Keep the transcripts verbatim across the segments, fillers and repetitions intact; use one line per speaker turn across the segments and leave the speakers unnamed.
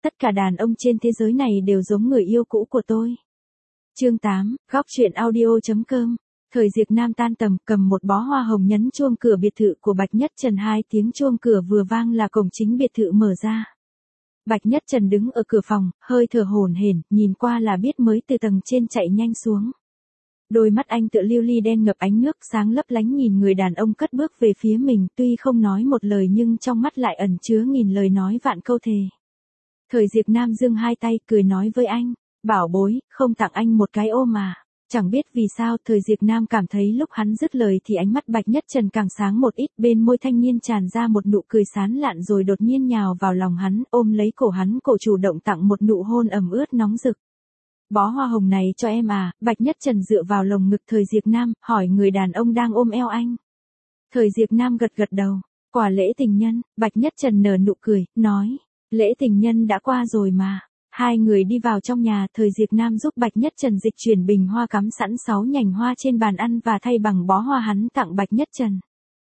tất cả đàn ông trên thế giới này đều giống người yêu cũ của tôi. Chương tám, góc truyện audio.com. Thời Diệp Nam tan tầm, cầm một bó hoa hồng nhấn chuông cửa biệt thự của Bạch Nhất Trần, hai tiếng chuông cửa vừa vang là cổng chính biệt thự mở ra. Bạch Nhất Trần đứng ở cửa phòng, hơi thở hổn hển, nhìn qua là biết mới từ tầng trên chạy nhanh xuống. Đôi mắt anh tựa lưu ly đen ngập ánh nước, sáng lấp lánh nhìn người đàn ông cất bước về phía mình, tuy không nói một lời nhưng trong mắt lại ẩn chứa nghìn lời nói vạn câu thề. Thời Diệp Nam giương hai tay, cười nói với anh, bảo bối, không tặng anh một cái ôm mà. Chẳng biết vì sao, Thời Diệp Nam cảm thấy lúc hắn dứt lời thì ánh mắt Bạch Nhất Trần càng sáng một ít, bên môi thanh niên tràn ra một nụ cười sán lạn rồi đột nhiên nhào vào lòng hắn, ôm lấy cổ hắn, cổ chủ động tặng một nụ hôn ẩm ướt nóng rực. Bó hoa hồng này cho em à? Bạch Nhất Trần dựa vào lồng ngực Thời Diệp Nam, hỏi người đàn ông đang ôm eo anh. Thời Diệp Nam gật gật đầu, quà lễ tình nhân. Bạch Nhất Trần nở nụ cười, nói, lễ tình nhân đã qua rồi mà. Hai người đi vào trong nhà, Thời Diệp Nam giúp Bạch Nhất Trần dịch chuyển bình hoa cắm sẵn sáu nhành hoa trên bàn ăn và thay bằng bó hoa hắn tặng Bạch Nhất Trần.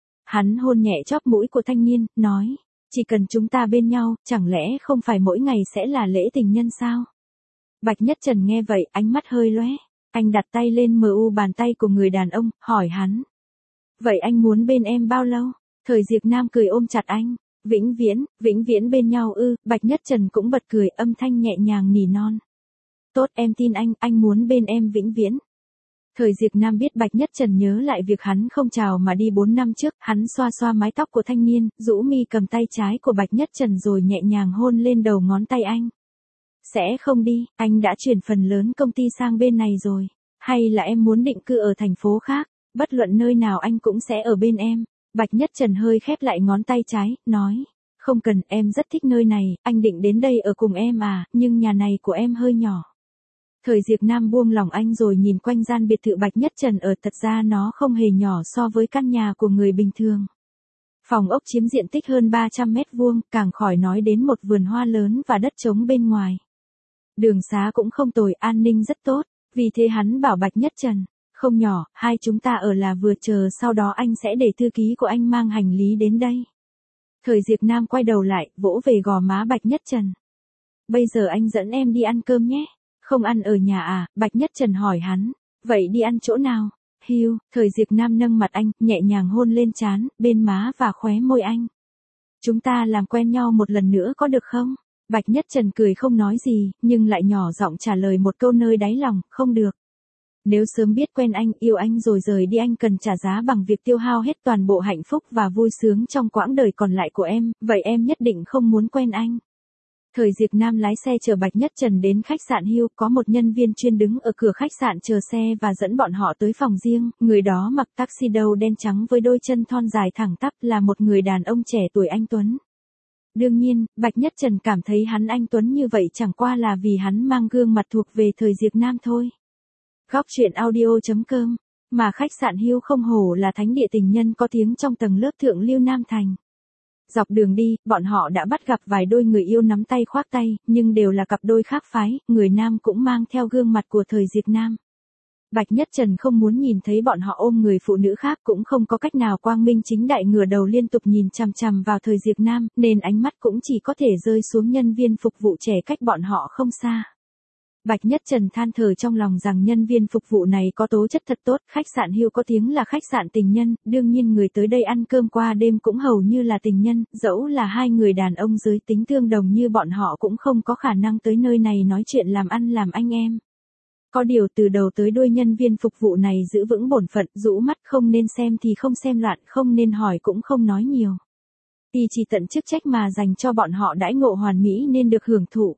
Hắn hôn nhẹ chóp mũi của thanh niên, nói, chỉ cần chúng ta bên nhau, chẳng lẽ không phải mỗi ngày sẽ là lễ tình nhân sao? Bạch Nhất Trần nghe vậy, ánh mắt hơi lóe, anh đặt tay lên mờ u bàn tay của người đàn ông, hỏi hắn. Vậy anh muốn bên em bao lâu? Thời Diệp Nam cười ôm chặt anh. Vĩnh viễn, vĩnh viễn bên nhau ư? Bạch Nhất Trần cũng bật cười, âm thanh nhẹ nhàng nỉ non. Tốt, em tin anh, anh muốn bên em vĩnh viễn. Thời Diệp Nam biết Bạch Nhất Trần nhớ lại việc hắn không chào mà đi bốn năm trước, hắn xoa xoa mái tóc của thanh niên, rũ mi cầm tay trái của Bạch Nhất Trần rồi nhẹ nhàng hôn lên đầu ngón tay anh. Sẽ không đi, anh đã chuyển phần lớn công ty sang bên này rồi. Hay là em muốn định cư ở thành phố khác, bất luận nơi nào anh cũng sẽ ở bên em. Bạch Nhất Trần hơi khép lại ngón tay trái, nói, không cần, em rất thích nơi này, anh định đến đây ở cùng em à, nhưng nhà này của em hơi nhỏ. Thời Diệp Nam buông lòng anh rồi nhìn quanh gian biệt thự Bạch Nhất Trần ở, thật ra nó không hề nhỏ so với căn nhà của người bình thường. Phòng ốc chiếm diện tích hơn ba trăm mét vuông, càng khỏi nói đến một vườn hoa lớn và đất trống bên ngoài. Đường xá cũng không tồi, an ninh rất tốt, vì thế hắn bảo Bạch Nhất Trần, không nhỏ, hai chúng ta ở là vừa, chờ sau đó anh sẽ để thư ký của anh mang hành lý đến đây. Thời Diệp Nam quay đầu lại, vỗ về gò má Bạch Nhất Trần. Bây giờ anh dẫn em đi ăn cơm nhé. Không ăn ở nhà à? Bạch Nhất Trần hỏi hắn. Vậy đi ăn chỗ nào? Hiu. Thời Diệp Nam nâng mặt anh, nhẹ nhàng hôn lên trán, bên má và khóe môi anh. Chúng ta làm quen nhau một lần nữa có được không? Bạch Nhất Trần cười không nói gì, nhưng lại nhỏ giọng trả lời một câu nơi đáy lòng, không được. Nếu sớm biết quen anh, yêu anh rồi rời đi anh cần trả giá bằng việc tiêu hao hết toàn bộ hạnh phúc và vui sướng trong quãng đời còn lại của em, vậy em nhất định không muốn quen anh. Thời Diệp Nam lái xe chở Bạch Nhất Trần đến khách sạn Hill, có một nhân viên chuyên đứng ở cửa khách sạn chờ xe và dẫn bọn họ tới phòng riêng, người đó mặc tuxedo đen trắng với đôi chân thon dài thẳng tắp, là một người đàn ông trẻ tuổi anh tuấn. Đương nhiên, Bạch Nhất Trần cảm thấy hắn anh tuấn như vậy chẳng qua là vì hắn mang gương mặt thuộc về Thời Diệp Nam thôi. Góc truyện audio.com, mà khách sạn Hill không hổ là thánh địa tình nhân có tiếng trong tầng lớp thượng lưu Nam Thành. Dọc đường đi, bọn họ đã bắt gặp vài đôi người yêu nắm tay khoác tay, nhưng đều là cặp đôi khác phái, người nam cũng mang theo gương mặt của Thời Diệp Nam. Bạch Nhất Trần không muốn nhìn thấy bọn họ ôm người phụ nữ khác, cũng không có cách nào quang minh chính đại ngửa đầu liên tục nhìn chằm chằm vào Thời Diệp Nam, nên ánh mắt cũng chỉ có thể rơi xuống nhân viên phục vụ trẻ cách bọn họ không xa. Bạch Nhất Trần than thở trong lòng rằng nhân viên phục vụ này có tố chất thật tốt, khách sạn Hill có tiếng là khách sạn tình nhân, đương nhiên người tới đây ăn cơm qua đêm cũng hầu như là tình nhân, dẫu là hai người đàn ông giới tính tương đồng như bọn họ cũng không có khả năng tới nơi này nói chuyện làm ăn làm anh em. Có điều từ đầu tới đuôi nhân viên phục vụ này giữ vững bổn phận, rũ mắt, không nên xem thì không xem, loạn, không nên hỏi cũng không nói nhiều. Y chỉ tận chức trách mà dành cho bọn họ đãi ngộ hoàn mỹ nên được hưởng thụ.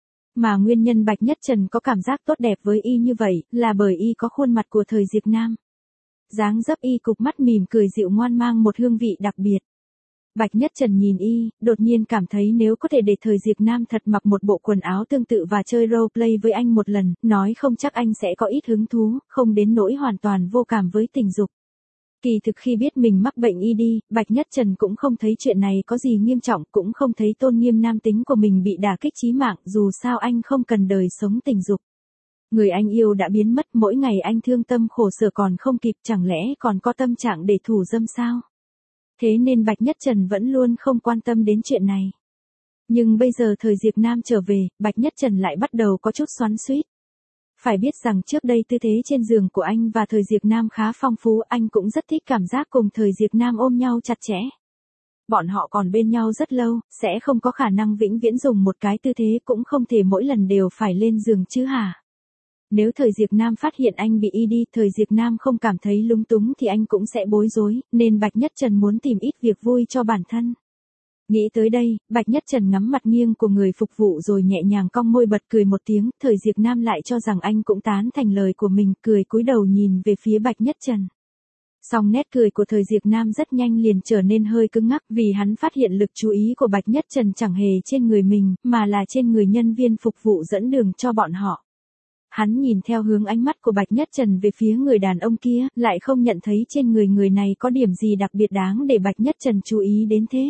Mà nguyên nhân Bạch Nhất Trần có cảm giác tốt đẹp với y như vậy, là bởi y có khuôn mặt của Thời Diệp Nam. Dáng dấp y cục mắt mỉm cười dịu ngoan mang một hương vị đặc biệt. Bạch Nhất Trần nhìn y, đột nhiên cảm thấy nếu có thể để Thời Diệp Nam thật mặc một bộ quần áo tương tự và chơi role play với anh một lần, nói không chắc anh sẽ có ít hứng thú, không đến nỗi hoàn toàn vô cảm với tình dục. Kỳ thực khi biết mình mắc bệnh i đê, Bạch Nhất Trần cũng không thấy chuyện này có gì nghiêm trọng, cũng không thấy tôn nghiêm nam tính của mình bị đả kích chí mạng, dù sao anh không cần đời sống tình dục. Người anh yêu đã biến mất, mỗi ngày anh thương tâm khổ sở còn không kịp, chẳng lẽ còn có tâm trạng để thủ dâm sao? Thế nên Bạch Nhất Trần vẫn luôn không quan tâm đến chuyện này. Nhưng bây giờ thời Diệp Nam trở về, Bạch Nhất Trần lại bắt đầu có chút xoắn xuýt. Phải biết rằng trước đây tư thế trên giường của anh và thời Diệp Nam khá phong phú, anh cũng rất thích cảm giác cùng thời Diệp Nam ôm nhau chặt chẽ. Bọn họ còn bên nhau rất lâu, sẽ không có khả năng vĩnh viễn dùng một cái tư thế, cũng không thể mỗi lần đều phải lên giường chứ hả? Nếu thời Diệp Nam phát hiện anh bị y đi, thời Diệp Nam không cảm thấy lúng túng thì anh cũng sẽ bối rối, nên Bạch Nhất Trần muốn tìm ít việc vui cho bản thân. Nghĩ tới đây, Bạch Nhất Trần ngắm mặt nghiêng của người phục vụ rồi nhẹ nhàng cong môi bật cười một tiếng, thời Diệp Nam lại cho rằng anh cũng tán thành lời của mình, cười cúi đầu nhìn về phía Bạch Nhất Trần. Song nét cười của thời Diệp Nam rất nhanh liền trở nên hơi cứng ngắc vì hắn phát hiện lực chú ý của Bạch Nhất Trần chẳng hề trên người mình, mà là trên người nhân viên phục vụ dẫn đường cho bọn họ. Hắn nhìn theo hướng ánh mắt của Bạch Nhất Trần về phía người đàn ông kia, lại không nhận thấy trên người người này có điểm gì đặc biệt đáng để Bạch Nhất Trần chú ý đến thế.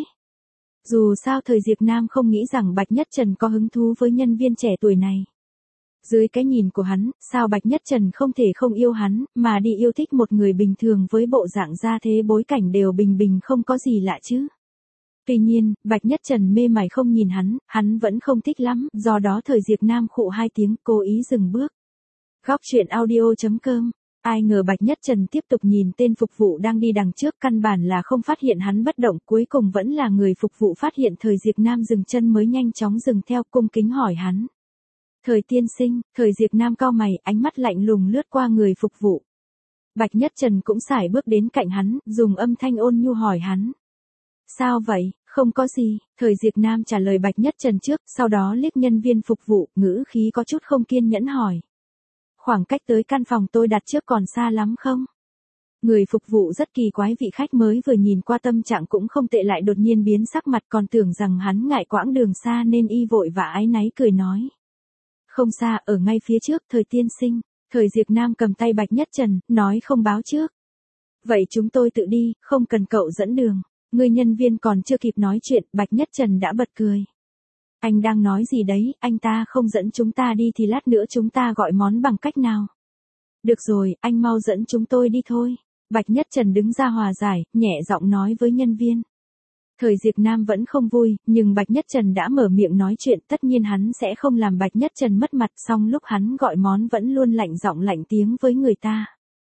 Dù sao thời Diệp Nam không nghĩ rằng Bạch Nhất Trần có hứng thú với nhân viên trẻ tuổi này. Dưới cái nhìn của hắn, sao Bạch Nhất Trần không thể không yêu hắn, mà đi yêu thích một người bình thường với bộ dạng gia thế bối cảnh đều bình bình không có gì lạ chứ. Tuy nhiên, Bạch Nhất Trần mê mải không nhìn hắn, hắn vẫn không thích lắm, do đó thời Diệp Nam khụ hai tiếng, cố ý dừng bước. Góc truyện audio chấm com. Ai ngờ Bạch Nhất Trần tiếp tục nhìn tên phục vụ đang đi đằng trước, căn bản là không phát hiện hắn bất động, cuối cùng vẫn là người phục vụ phát hiện thời Diệp Nam dừng chân mới nhanh chóng dừng theo, cung kính hỏi hắn. Thời tiên sinh, thời Diệp Nam cau mày, ánh mắt lạnh lùng lướt qua người phục vụ. Bạch Nhất Trần cũng sải bước đến cạnh hắn, dùng âm thanh ôn nhu hỏi hắn. Sao vậy, không có gì, thời Diệp Nam trả lời Bạch Nhất Trần trước, sau đó liếc nhân viên phục vụ, ngữ khí có chút không kiên nhẫn hỏi. Khoảng cách tới căn phòng tôi đặt trước còn xa lắm không? Người phục vụ rất kỳ quái, vị khách mới vừa nhìn qua tâm trạng cũng không tệ lại đột nhiên biến sắc mặt, còn tưởng rằng hắn ngại quãng đường xa nên y vội và áy náy cười nói. Không xa, ở ngay phía trước, thời tiên sinh. Thời Diệp Nam cầm tay Bạch Nhất Trần, nói không báo trước. Vậy chúng tôi tự đi, không cần cậu dẫn đường. Người nhân viên còn chưa kịp nói chuyện, Bạch Nhất Trần đã bật cười. Anh đang nói gì đấy, anh ta không dẫn chúng ta đi thì lát nữa chúng ta gọi món bằng cách nào? Được rồi, anh mau dẫn chúng tôi đi thôi. Bạch Nhất Trần đứng ra hòa giải, nhẹ giọng nói với nhân viên. Thời Diệp Nam vẫn không vui, nhưng Bạch Nhất Trần đã mở miệng nói chuyện, tất nhiên hắn sẽ không làm Bạch Nhất Trần mất mặt, song lúc hắn gọi món vẫn luôn lạnh giọng lạnh tiếng với người ta.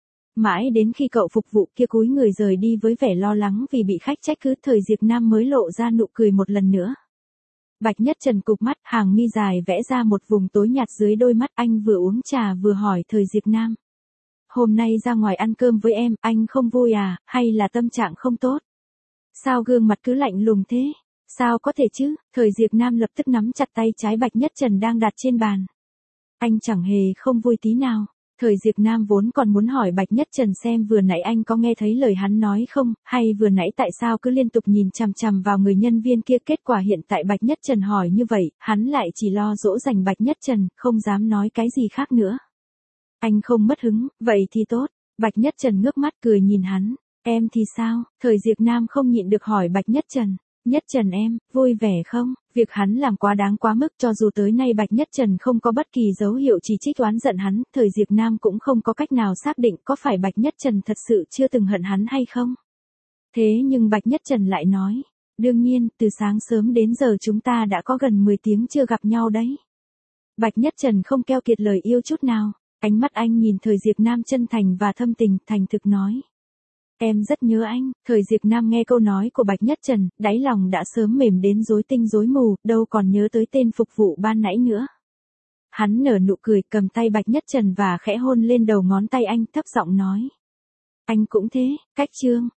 Mãi đến khi cậu phục vụ kia cúi người rời đi với vẻ lo lắng vì bị khách trách cứ, thời Diệp Nam mới lộ ra nụ cười một lần nữa. Bạch Nhất Trần cụp mắt, hàng mi dài vẽ ra một vùng tối nhạt dưới đôi mắt, anh vừa uống trà vừa hỏi thời Diệp Nam. Hôm nay ra ngoài ăn cơm với em, anh không vui à, hay là tâm trạng không tốt? Sao gương mặt cứ lạnh lùng thế? Sao có thể chứ? Thời Diệp Nam lập tức nắm chặt tay trái Bạch Nhất Trần đang đặt trên bàn. Anh chẳng hề không vui tí nào. Thời Diệp Nam vốn còn muốn hỏi Bạch Nhất Trần xem vừa nãy anh có nghe thấy lời hắn nói không, hay vừa nãy tại sao cứ liên tục nhìn chằm chằm vào người nhân viên kia, kết quả hiện tại Bạch Nhất Trần hỏi như vậy, hắn lại chỉ lo dỗ dành Bạch Nhất Trần, không dám nói cái gì khác nữa. Anh không mất hứng, vậy thì tốt. Bạch Nhất Trần ngước mắt cười nhìn hắn. Em thì sao? Thời Diệp Nam không nhịn được hỏi Bạch Nhất Trần. Nhất Trần em, vui vẻ không? Việc hắn làm quá đáng quá mức, cho dù tới nay Bạch Nhất Trần không có bất kỳ dấu hiệu chỉ trích oán giận hắn, thời Diệp Nam cũng không có cách nào xác định có phải Bạch Nhất Trần thật sự chưa từng hận hắn hay không. Thế nhưng Bạch Nhất Trần lại nói, đương nhiên, từ sáng sớm đến giờ chúng ta đã có gần mười tiếng chưa gặp nhau đấy. Bạch Nhất Trần không keo kiệt lời yêu chút nào, ánh mắt anh nhìn thời Diệp Nam chân thành và thâm tình, thành thực nói. Em rất nhớ anh. Thời Diệp Nam nghe câu nói của Bạch Nhất Trần, đáy lòng đã sớm mềm đến rối tinh rối mù, đâu còn nhớ tới tên phục vụ ban nãy nữa. Hắn nở nụ cười, cầm tay Bạch Nhất Trần và khẽ hôn lên đầu ngón tay anh, thấp giọng nói. Anh cũng thế, cách chương.